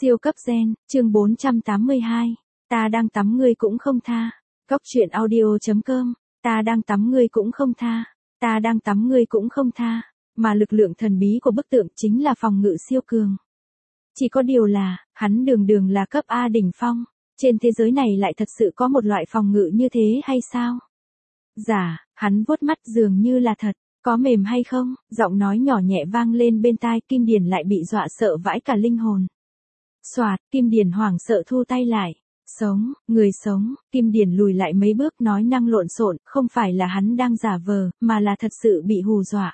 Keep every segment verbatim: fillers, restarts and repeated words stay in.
Siêu cấp gen, chương bốn trăm tám mươi hai. Ta đang tắm ngươi cũng không tha. Cóc truyện audio chấm com. Ta đang tắm ngươi cũng không tha. Ta đang tắm ngươi cũng không tha. Mà lực lượng thần bí của bức tượng chính là phòng ngự siêu cường. Chỉ có điều là, hắn đường đường là cấp A đỉnh phong. Trên thế giới này lại thật sự có một loại phòng ngự như thế hay sao? Giả, hắn vuốt mắt dường như là thật. Có mềm hay không? Giọng nói nhỏ nhẹ vang lên bên tai, Kim Điền lại bị dọa sợ vãi cả linh hồn. Soạt, Kim Điền hoảng sợ thu tay lại. Sống, người sống, Kim Điền lùi lại mấy bước nói năng lộn xộn, không phải là hắn đang giả vờ, mà là thật sự bị hù dọa.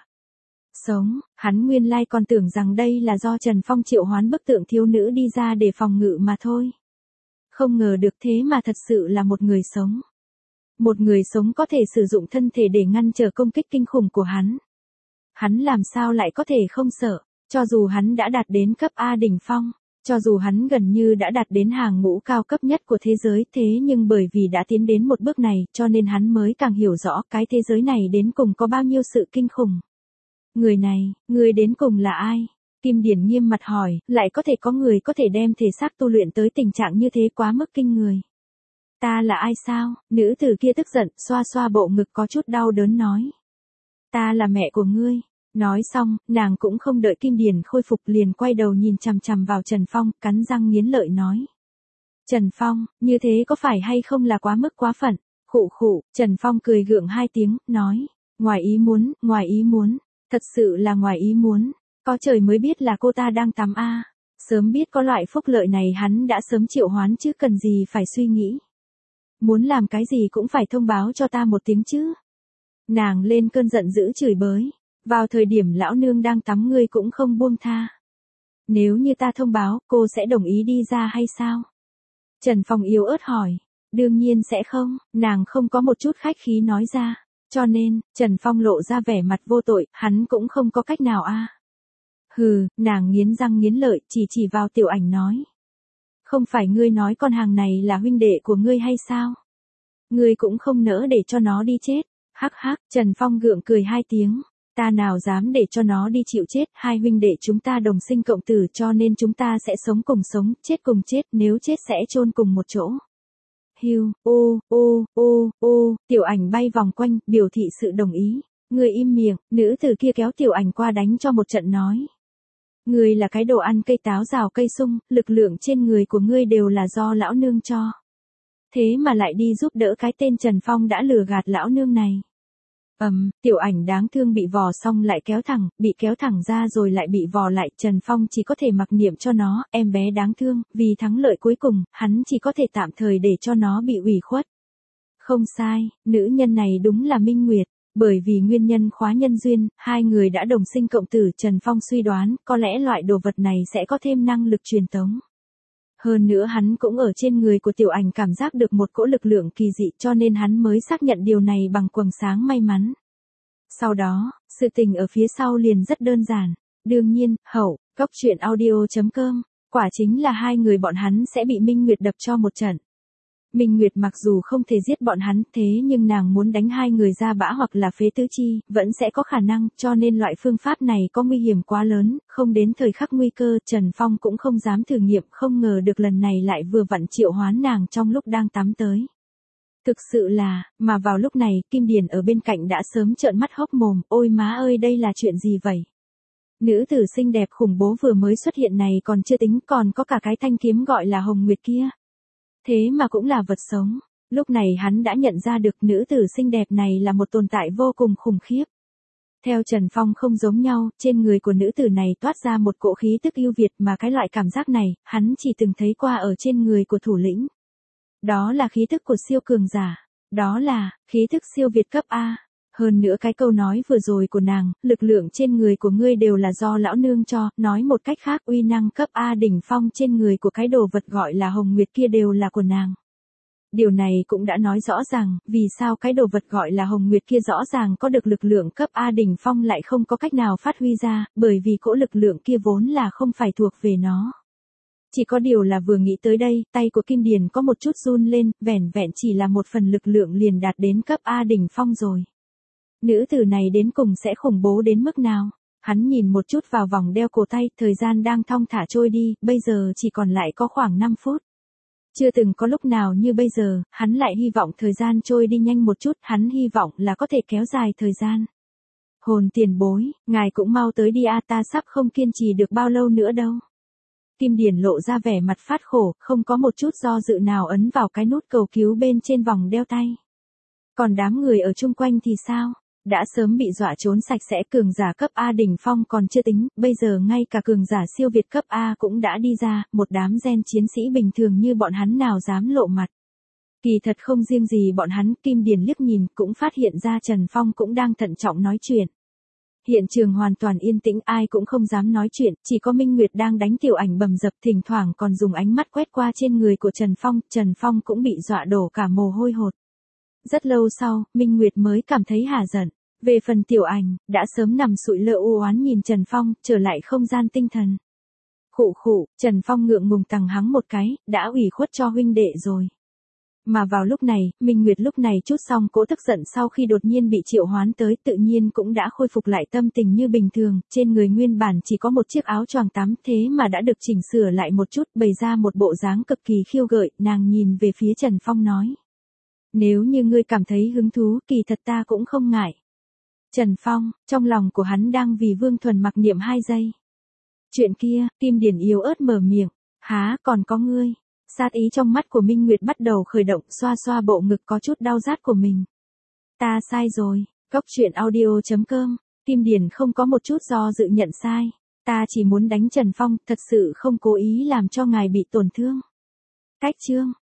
Sống, hắn nguyên lai còn tưởng rằng đây là do Trần Phong triệu hoán bức tượng thiếu nữ đi ra để phòng ngự mà thôi. Không ngờ được thế mà thật sự là một người sống. Một người sống có thể sử dụng thân thể để ngăn trở công kích kinh khủng của hắn. Hắn làm sao lại có thể không sợ, cho dù hắn đã đạt đến cấp A đỉnh phong. Cho dù hắn gần như đã đạt đến hàng ngũ cao cấp nhất của thế giới, thế nhưng bởi vì đã tiến đến một bước này, cho nên hắn mới càng hiểu rõ cái thế giới này đến cùng có bao nhiêu sự kinh khủng. Người này, người đến cùng là ai? Kim Điển nghiêm mặt hỏi, lại có thể có người có thể đem thể xác tu luyện tới tình trạng như thế quá mức kinh người. Ta là ai sao? Nữ tử kia tức giận, xoa xoa bộ ngực có chút đau đớn nói. Ta là mẹ của ngươi. Nói xong, nàng cũng không đợi Kim Điền khôi phục liền quay đầu nhìn chằm chằm vào Trần Phong, cắn răng nghiến lợi nói. Trần Phong, như thế có phải hay không là quá mức quá phận? Khụ khụ, Trần Phong cười gượng hai tiếng, nói. Ngoài ý muốn, ngoài ý muốn, thật sự là ngoài ý muốn, có trời mới biết là cô ta đang tắm a. Sớm biết có loại phúc lợi này hắn đã sớm triệu hoán chứ cần gì phải suy nghĩ. Muốn làm cái gì cũng phải thông báo cho ta một tiếng chứ. Nàng lên cơn giận dữ chửi bới. Vào thời điểm lão nương đang tắm ngươi cũng không buông tha. Nếu như ta thông báo, cô sẽ đồng ý đi ra hay sao? Trần Phong yếu ớt hỏi. Đương nhiên sẽ không, nàng không có một chút khách khí nói ra. Cho nên, Trần Phong lộ ra vẻ mặt vô tội, hắn cũng không có cách nào a. À. Hừ, nàng nghiến răng nghiến lợi, chỉ chỉ vào Tiểu Ảnh nói. Không phải ngươi nói con hàng này là huynh đệ của ngươi hay sao? Ngươi cũng không nỡ để cho nó đi chết. Hắc hắc, Trần Phong gượng cười hai tiếng. Ta nào dám để cho nó đi chịu chết, hai huynh đệ chúng ta đồng sinh cộng tử cho nên chúng ta sẽ sống cùng sống, chết cùng chết, nếu chết sẽ chôn cùng một chỗ. Hiu, ô, ô, ô, ô, Tiểu Ảnh bay vòng quanh, biểu thị sự đồng ý. Người im miệng, nữ tử kia kéo Tiểu Ảnh qua đánh cho một trận nói. Ngươi là cái đồ ăn cây táo rào cây sung, lực lượng trên người của ngươi đều là do lão nương cho. Thế mà lại đi giúp đỡ cái tên Trần Phong đã lừa gạt lão nương này. Ầm, um, Tiểu Ảnh đáng thương bị vò xong lại kéo thẳng, bị kéo thẳng ra rồi lại bị vò lại, Trần Phong chỉ có thể mặc niệm cho nó, em bé đáng thương, vì thắng lợi cuối cùng, hắn chỉ có thể tạm thời để cho nó bị ủy khuất. Không sai, nữ nhân này đúng là Minh Nguyệt, bởi vì nguyên nhân khóa nhân duyên, hai người đã đồng sinh cộng tử, Trần Phong suy đoán, có lẽ loại đồ vật này sẽ có thêm năng lực truyền tống. Hơn nữa hắn cũng ở trên người của Tiểu Ảnh cảm giác được một cỗ lực lượng kỳ dị cho nên hắn mới xác nhận điều này bằng quầng sáng may mắn. Sau đó, sự tình ở phía sau liền rất đơn giản. Đương nhiên, hậu, cóc truyện audio chấm com, quả chính là hai người bọn hắn sẽ bị Minh Nguyệt đập cho một trận. Minh Nguyệt mặc dù không thể giết bọn hắn thế nhưng nàng muốn đánh hai người ra bã hoặc là phế tứ chi, vẫn sẽ có khả năng, cho nên loại phương pháp này có nguy hiểm quá lớn, không đến thời khắc nguy cơ, Trần Phong cũng không dám thử nghiệm, không ngờ được lần này lại vừa vặn triệu hoán nàng trong lúc đang tắm tới. Thực sự là, mà vào lúc này, Kim Điền ở bên cạnh đã sớm trợn mắt hốc mồm, ôi má ơi đây là chuyện gì vậy? Nữ tử xinh đẹp khủng bố vừa mới xuất hiện này còn chưa tính, còn có cả cái thanh kiếm gọi là Hồng Nguyệt kia. Thế mà cũng là vật sống. Lúc này hắn đã nhận ra được nữ tử xinh đẹp này là một tồn tại vô cùng khủng khiếp. Theo Trần Phong không giống nhau, trên người của nữ tử này toát ra một cỗ khí tức yêu Việt mà cái loại cảm giác này, hắn chỉ từng thấy qua ở trên người của thủ lĩnh. Đó là khí tức của siêu cường giả. Đó là, khí tức siêu Việt cấp A. Hơn nữa cái câu nói vừa rồi của nàng, lực lượng trên người của ngươi đều là do lão nương cho, nói một cách khác uy năng cấp A đỉnh phong trên người của cái đồ vật gọi là Hồng Nguyệt kia đều là của nàng. Điều này cũng đã nói rõ ràng, vì sao cái đồ vật gọi là Hồng Nguyệt kia rõ ràng có được lực lượng cấp A đỉnh phong lại không có cách nào phát huy ra, bởi vì cỗ lực lượng kia vốn là không phải thuộc về nó. Chỉ có điều là vừa nghĩ tới đây, tay của Kim Điền có một chút run lên, vẻn vẹn chỉ là một phần lực lượng liền đạt đến cấp A đỉnh phong rồi. Nữ tử này đến cùng sẽ khủng bố đến mức nào? Hắn nhìn một chút vào vòng đeo cổ tay, thời gian đang thong thả trôi đi, bây giờ chỉ còn lại có khoảng năm phút. Chưa từng có lúc nào như bây giờ, hắn lại hy vọng thời gian trôi đi nhanh một chút, hắn hy vọng là có thể kéo dài thời gian. Hồn tiền bối, ngài cũng mau tới đi a, ta sắp không kiên trì được bao lâu nữa đâu. Kim Điển lộ ra vẻ mặt phát khổ, không có một chút do dự nào ấn vào cái nút cầu cứu bên trên vòng đeo tay. Còn đám người ở chung quanh thì sao? Đã sớm bị dọa trốn sạch sẽ, cường giả cấp A đỉnh phong còn chưa tính, bây giờ ngay cả cường giả siêu việt cấp A cũng đã đi ra, một đám gen chiến sĩ bình thường như bọn hắn nào dám lộ mặt. Kỳ thật không riêng gì bọn hắn, Kim Điển liếc nhìn cũng phát hiện ra Trần Phong cũng đang thận trọng nói chuyện. Hiện trường hoàn toàn yên tĩnh, ai cũng không dám nói chuyện, chỉ có Minh Nguyệt đang đánh tiểu ảnh bầm dập, thỉnh thoảng còn dùng ánh mắt quét qua trên người của Trần Phong, Trần Phong cũng bị dọa đổ cả mồ hôi hột. Rất lâu sau, Minh Nguyệt mới cảm thấy hả giận. Về phần tiểu ảnh, đã sớm nằm sụi lơ u oán nhìn Trần Phong, trở lại không gian tinh thần. Khụ khụ, Trần Phong ngượng ngùng tằng hắng một cái, đã ủy khuất cho huynh đệ rồi. Mà vào lúc này, Minh Nguyệt lúc này chút xong cỗ tức giận sau khi đột nhiên bị triệu hoán tới, tự nhiên cũng đã khôi phục lại tâm tình như bình thường, trên người nguyên bản chỉ có một chiếc áo choàng tắm, thế mà đã được chỉnh sửa lại một chút, bày ra một bộ dáng cực kỳ khiêu gợi, nàng nhìn về phía Trần Phong nói. Nếu như ngươi cảm thấy hứng thú, kỳ thật ta cũng không ngại. Trần Phong, trong lòng của hắn đang vì Vương Thuần mặc niệm hai giây. Chuyện kia, Kim Điển yếu ớt mở miệng, há còn có ngươi. Sát ý trong mắt của Minh Nguyệt bắt đầu khởi động, xoa xoa bộ ngực có chút đau rát của mình. Ta sai rồi, Cốc Truyện Audio chấm com, Kim Điển không có một chút do dự nhận sai. Ta chỉ muốn đánh Trần Phong, thật sự không cố ý làm cho ngài bị tổn thương. Cách chương.